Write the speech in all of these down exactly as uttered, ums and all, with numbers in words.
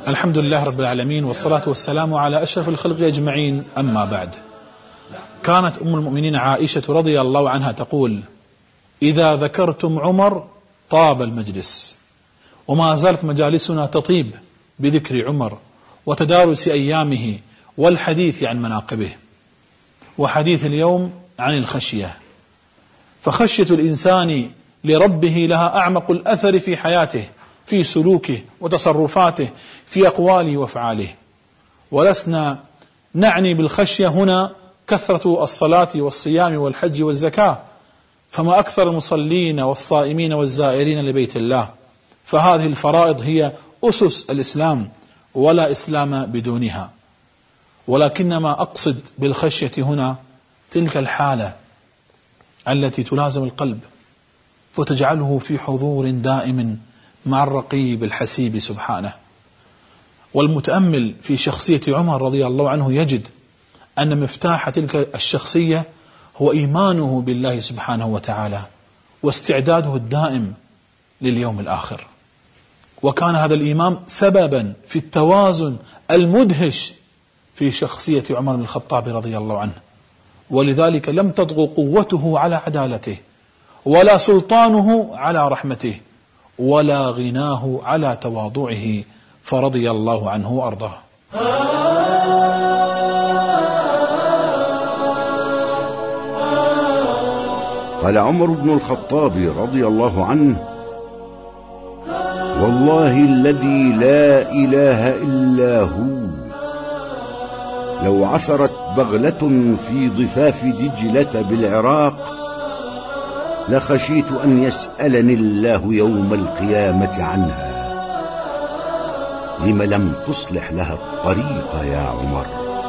الحمد لله رب العالمين، والصلاة والسلام على أشرف الخلق أجمعين، أما بعد. كانت أم المؤمنين عائشة رضي الله عنها تقول: إذا ذكرتم عمر طاب المجلس. وما زالت مجالسنا تطيب بذكر عمر وتدارس أيامه والحديث عن مناقبه. وحديث اليوم عن الخشية، فخشية الإنسان لربه لها أعمق الأثر في حياته، في سلوكه وتصرفاته، في أقواله وأفعاله. ولسنا نعني بالخشية هنا كثرة الصلاة والصيام والحج والزكاة، فما أكثر المصلين والصائمين والزائرين لبيت الله، فهذه الفرائض هي أسس الإسلام ولا إسلام بدونها. ولكنما أقصد بالخشية هنا تلك الحالة التي تلازم القلب وتجعله في حضور دائم مع الرقيب الحسيب سبحانه. والمتأمل في شخصية عمر رضي الله عنه يجد أن مفتاح تلك الشخصية هو إيمانه بالله سبحانه وتعالى واستعداده الدائم لليوم الآخر. وكان هذا الإيمان سببا في التوازن المدهش في شخصية عمر بن الخطاب رضي الله عنه، ولذلك لم تطغو قوته على عدالته، ولا سلطانه على رحمته، ولا غناه على تواضعه، فرضي الله عنه وأرضاه. قال عمر بن الخطاب رضي الله عنه: والله الذي لا إله إلا هو، لو عثرت بغلة في ضفاف دجلة بالعراق لخشيت أن يسألني الله يوم القيامة عنها، لم لم تصلح لها الطريق يا عمر.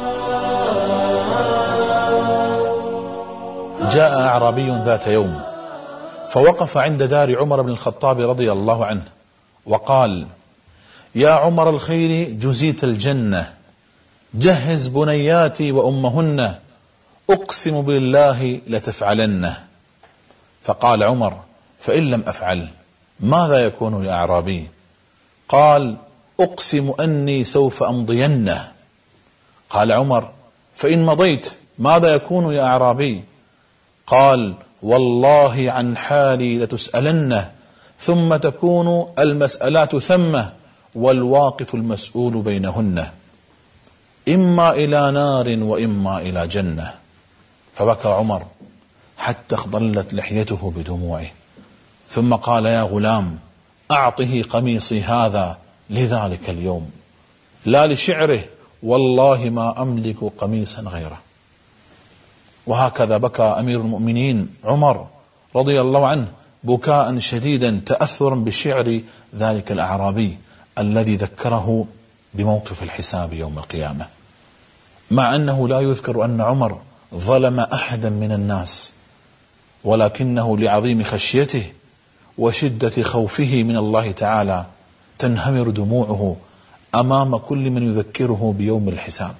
جاء أعرابي ذات يوم فوقف عند دار عمر بن الخطاب رضي الله عنه وقال: يا عمر الخير، جزيت الجنة، جهز بنياتي وأمهن، أقسم بالله لتفعلنه. فقال عمر: فإن لم أفعل ماذا يكون يا أعرابي؟ قال: أقسم أني سوف أمضينه. قال عمر: فإن مضيت ماذا يكون يا أعرابي؟ قال: والله عن حالي لتسألنه، ثم تكون المسألات ثمة، والواقف المسؤول بينهن، إما إلى نار وإما إلى جنة. فبكى عمر حتى اخضلت لحيته بدموعه، ثم قال: يا غلام، أعطه قميصي هذا لذلك اليوم، لا لشعره، والله ما أملك قميصا غيره. وهكذا بكى أمير المؤمنين عمر رضي الله عنه بكاء شديدا تأثرا بشعر ذلك الأعرابي الذي ذكره بموقف الحساب يوم القيامة، مع أنه لا يذكر أن عمر ظلم أحدا من الناس، ولكنه لعظيم خشيته وشدة خوفه من الله تعالى تنهمر دموعه أمام كل من يذكره بيوم الحساب.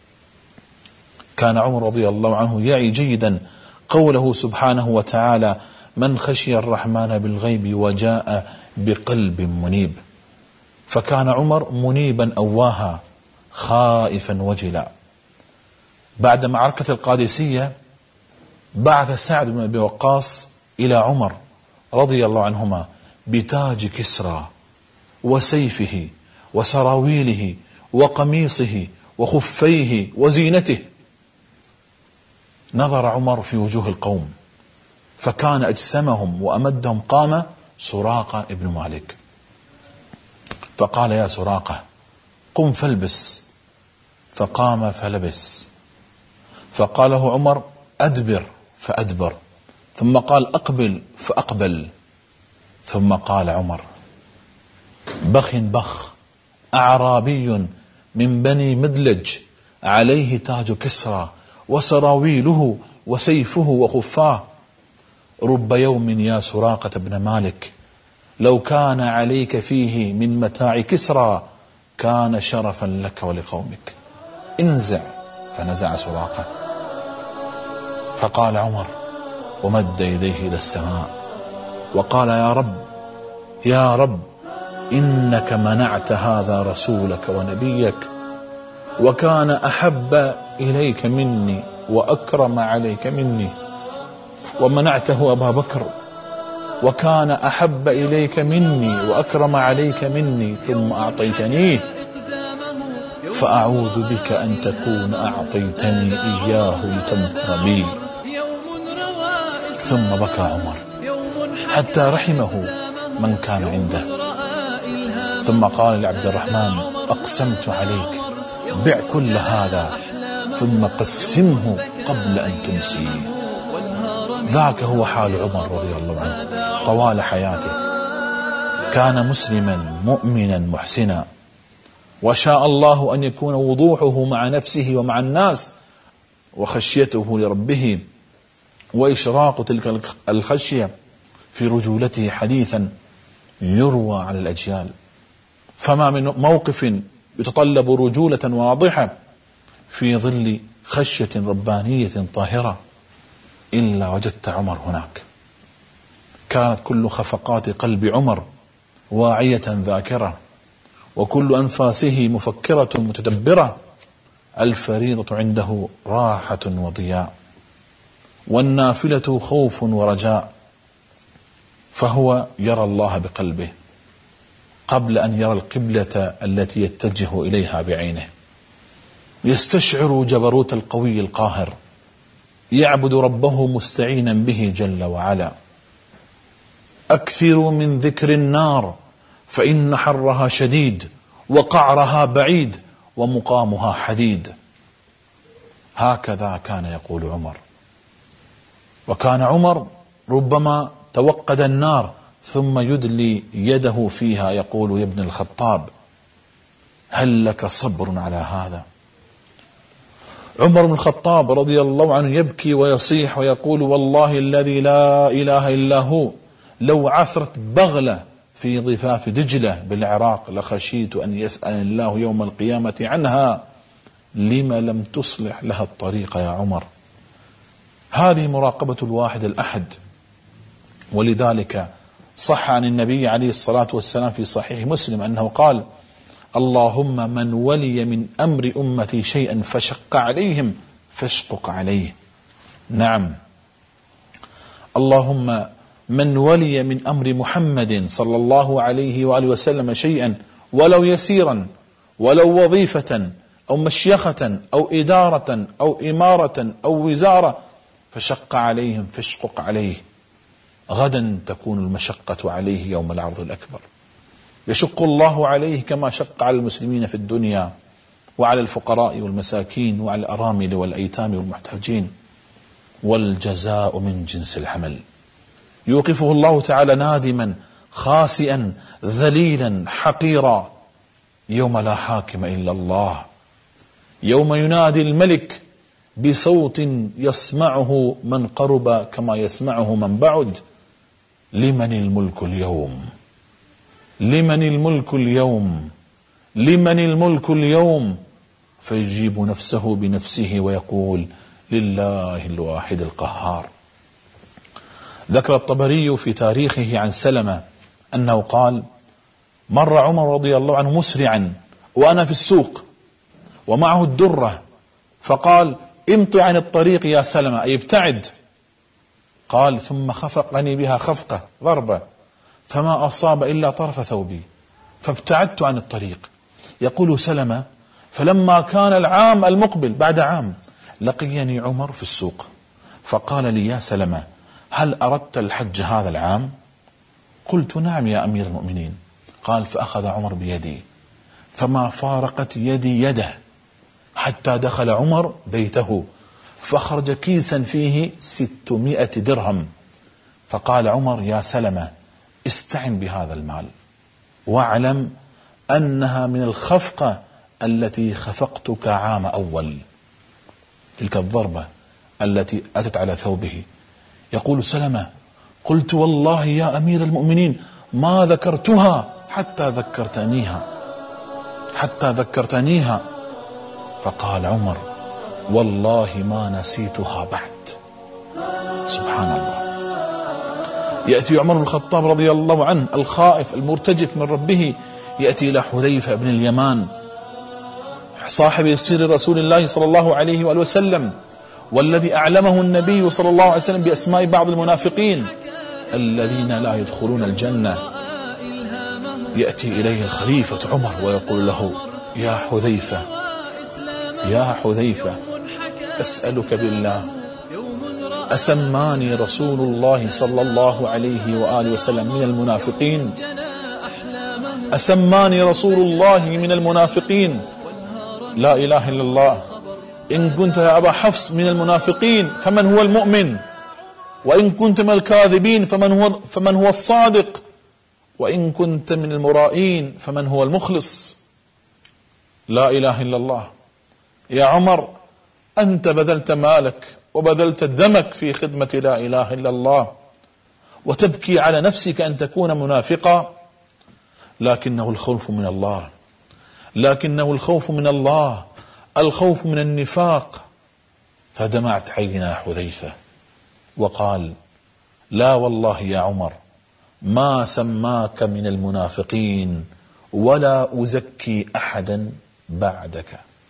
كان عمر رضي الله عنه يعي جيدا قوله سبحانه وتعالى: من خشي الرحمن بالغيب وجاء بقلب منيب. فكان عمر منيبا أواها خائفا وجلا. بعد معركة القادسية بعث سعد بن أبي وقاص إلى عمر رضي الله عنهما بتاج كسرى وسيفه وسراويله وقميصه وخفيه وزينته. نظر عمر في وجوه القوم فكان أجسمهم وأمدهم قام سراقة ابن مالك، فقال: يا سراقة، قم فالبس. فقام فلبس. فقال له عمر: أدبر، فأدبر. ثم قال: أقبل، فأقبل. ثم قال عمر: بخ بخ، أعرابي من بني مدلج عليه تاج كسرى وسراويله وسيفه وخفاه، رب يوم يا سراقة بن مالك لو كان عليك فيه من متاع كسرى كان شرفا لك ولقومك، انزع. فنزع سراقة. فقال عمر ومد يديه إلى السماء وقال: يا رب، يا رب، إنك منعت هذا رسولك ونبيك، وكان أحب إليك مني وأكرم عليك مني، ومنعته أبا بكر وكان أحب إليك مني وأكرم عليك مني، ثم أعطيتنيه، فأعوذ بك أن تكون أعطيتني إياه لتمكر بي. ثم بكى عمر حتى رحمه من كان عنده، ثم قال لعبد الرحمن: أقسمت عليك، بع كل هذا ثم قسمه قبل أن تمسي. ذاك هو حال عمر رضي الله عنه طوال حياته. كان مسلما مؤمنا محسنا، وشاء الله أن يكون وضوحه مع نفسه ومع الناس، وخشيته لربه وإشراق تلك الخشية في رجولته حديثا يروى على الأجيال. فما من موقف يتطلب رجولة واضحة في ظل خشية ربانية طاهرة إلا وجدت عمر هناك. كانت كل خفقات قلب عمر واعية ذاكرة، وكل أنفاسه مفكرة متدبرة. الفريضة عنده راحة وضياء، والنافلة خوف ورجاء، فهو يرى الله بقلبه قبل أن يرى القبلة التي يتجه إليها بعينه. يستشعر جبروت القوي القاهر، يعبد ربه مستعينا به جل وعلا. أكثروا من ذكر النار فإن حرها شديد، وقعرها بعيد، ومقامها حديد. هكذا كان يقول عمر. وكان عمر ربما توقد النار ثم يدلي يده فيها يقول: يا ابن الخطاب، هل لك صبر على هذا؟ عمر بن الخطاب رضي الله عنه يبكي ويصيح ويقول: والله الذي لا إله إلا هو، لو عثرت بغلة في ضفاف دجلة بالعراق لخشيت أن يسأل الله يوم القيامة عنها، لما لم تصلح لها الطريق يا عمر. هذه مراقبة الواحد الأحد. ولذلك صح عن النبي عليه الصلاة والسلام في صحيح مسلم أنه قال: اللهم من ولي من أمر أمتي شيئا فشق عليهم فاشقق عليه. نعم، اللهم من ولي من أمر محمد صلى الله عليه وآله وسلم شيئا ولو يسيرا، ولو وظيفة أو مشيخة أو إدارة أو إمارة أو وزارة، فشق عليهم فاشقق عليه. غدا تكون المشقة عليه يوم العرض الأكبر. يشق الله عليه كما شق على المسلمين في الدنيا، وعلى الفقراء والمساكين، وعلى الأرامل والأيتام والمحتاجين، والجزاء من جنس العمل. يوقفه الله تعالى نادما خاسئا ذليلا حقيرا يوم لا حاكم إلا الله، يوم ينادي الملك بصوت يسمعه من قرب كما يسمعه من بعد: لمن الملك اليوم، لمن الملك اليوم، لمن الملك اليوم، فيجيب نفسه بنفسه ويقول: لله الواحد القهار. ذكر الطبري في تاريخه عن سلمة أنه قال: مر عمر رضي الله عنه مسرعا وأنا في السوق ومعه الدرة، فقال: امضي عن الطريق يا سلمة، أي ابتعد. قال: ثم خفقني بها خفقة ضربة، فما أصاب إلا طرف ثوبي، فابتعدت عن الطريق. يقول سلمة: فلما كان العام المقبل بعد عام لقيني عمر في السوق، فقال لي: يا سلمة، هل أردت الحج هذا العام؟ قلت: نعم يا أمير المؤمنين. قال: فأخذ عمر بيدي فما فارقت يدي يده حتى دخل عمر بيته، فأخرج كيسا فيه ستمائة درهم، فقال عمر: يا سلمة، استعن بهذا المال، واعلم أنها من الخفقة التي خفقتك عام أول. تلك الضربة التي أتت على ثوبه. يقول سلمة: قلت: والله يا أمير المؤمنين ما ذكرتها حتى ذكرتنيها، حتى ذكرتنيها. فقال عمر: والله ما نسيتها بعد. سبحان الله. يأتي عمر بن الخطاب رضي الله عنه الخائف المرتجف من ربه، يأتي إلى حذيفة بن اليمان صاحب سر رسول الله صلى الله عليه وآله وسلم، والذي أعلمه النبي صلى الله عليه وسلم بأسماء بعض المنافقين الذين لا يدخلون الجنة. يأتي إليه الخليفة عمر ويقول له: يا حذيفة يا حذيفة أسألك بالله، أسماني رسول الله صلى الله عليه وآله وسلم من المنافقين؟ أسماني رسول الله من المنافقين؟ لا إله إلا الله. إن كنت يا أبا حفص من المنافقين فمن هو المؤمن؟ وإن كنت من الكاذبين فمن هو, فمن هو الصادق؟ وإن كنت من المرائين فمن هو المخلص؟ لا إله إلا الله. يا عمر، أنت بذلت مالك وبذلت دمك في خدمة لا إله إلا الله، وتبكي على نفسك أن تكون منافقا، لكنه الخوف من الله، لكنه الخوف من الله، الخوف من النفاق. فدمعت عينا حذيفة وقال: لا والله يا عمر، ما سماك من المنافقين ولا أزكي أحدا بعدك.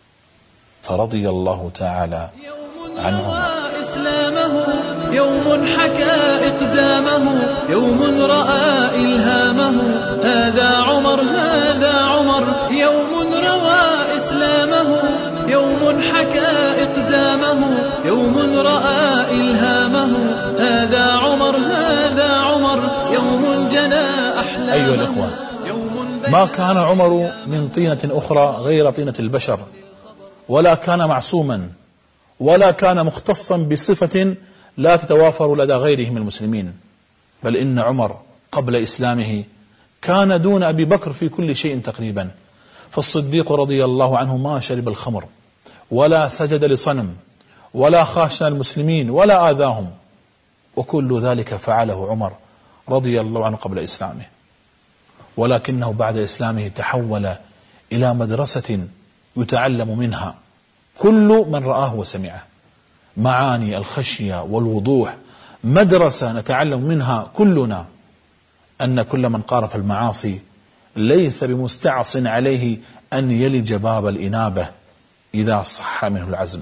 فرضي الله تعالى عنه. إسلامه يوم حكى إقدامه، يوم رأى إلهامه، هذا عمر هذا عمر. يوم روى إسلامه، يوم حكى إقدامه، يوم رأى إلهامه، هذا عمر هذا عمر. يوم جنى أحلامه. أيها الإخوة، ما كان عمر من طينة أخرى غير طينة البشر، ولا كان معصوما، ولا كان مختصا بصفة لا تتوافر لدى غيره من المسلمين، بل إن عمر قبل إسلامه كان دون أبي بكر في كل شيء تقريبا. فالصديق رضي الله عنه ما شرب الخمر ولا سجد لصنم ولا خاشن المسلمين ولا آذاهم، وكل ذلك فعله عمر رضي الله عنه قبل إسلامه. ولكنه بعد إسلامه تحول إلى مدرسة يتعلم منها كل من رآه وسمعه، معاني الخشية والوضوح، مدرسة نتعلم منها كلنا أن كل من قارف المعاصي ليس بمستعص عليه أن يلج باب الإنابة إذا صح منه العزم،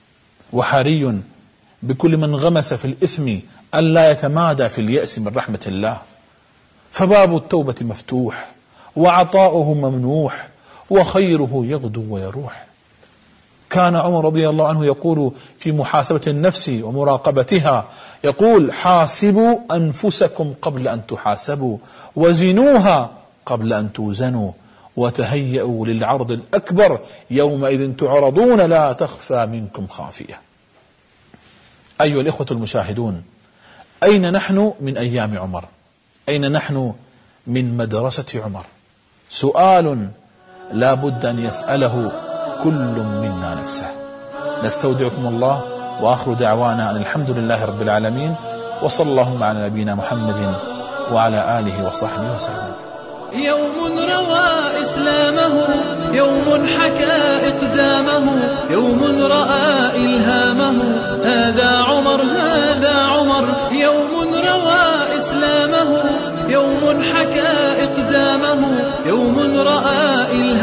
وحري بكل من غمس في الإثم ألا يتمادى في اليأس من رحمة الله، فباب التوبة مفتوح وعطاؤه ممنوح وخيره يغدو ويروح. كان عمر رضي الله عنه يقول في محاسبة النفس ومراقبتها، يقول: حاسبوا أنفسكم قبل أن تحاسبوا، وزنوها قبل أن توزنوا، وتهيئوا للعرض الأكبر، يومئذ تعرضون لا تخفى منكم خافية. أيها الإخوة المشاهدون، أين نحن من أيام عمر؟ أين نحن من مدرسة عمر؟ سؤال لا بد أن يسأله كل منا نفسه. نستودعكم الله، وآخر دعوانا أن الحمد لله رب العالمين، وصلى اللهم على نبينا محمد وعلى آله وصحبه وسلم. يوم روى إسلامه، يوم حكى إقدامه، يوم رأى إلهامه، هذا عمر هذا عمر. يوم روى إسلامه، يوم حكى إقدامه، يوم رأى إلهامه.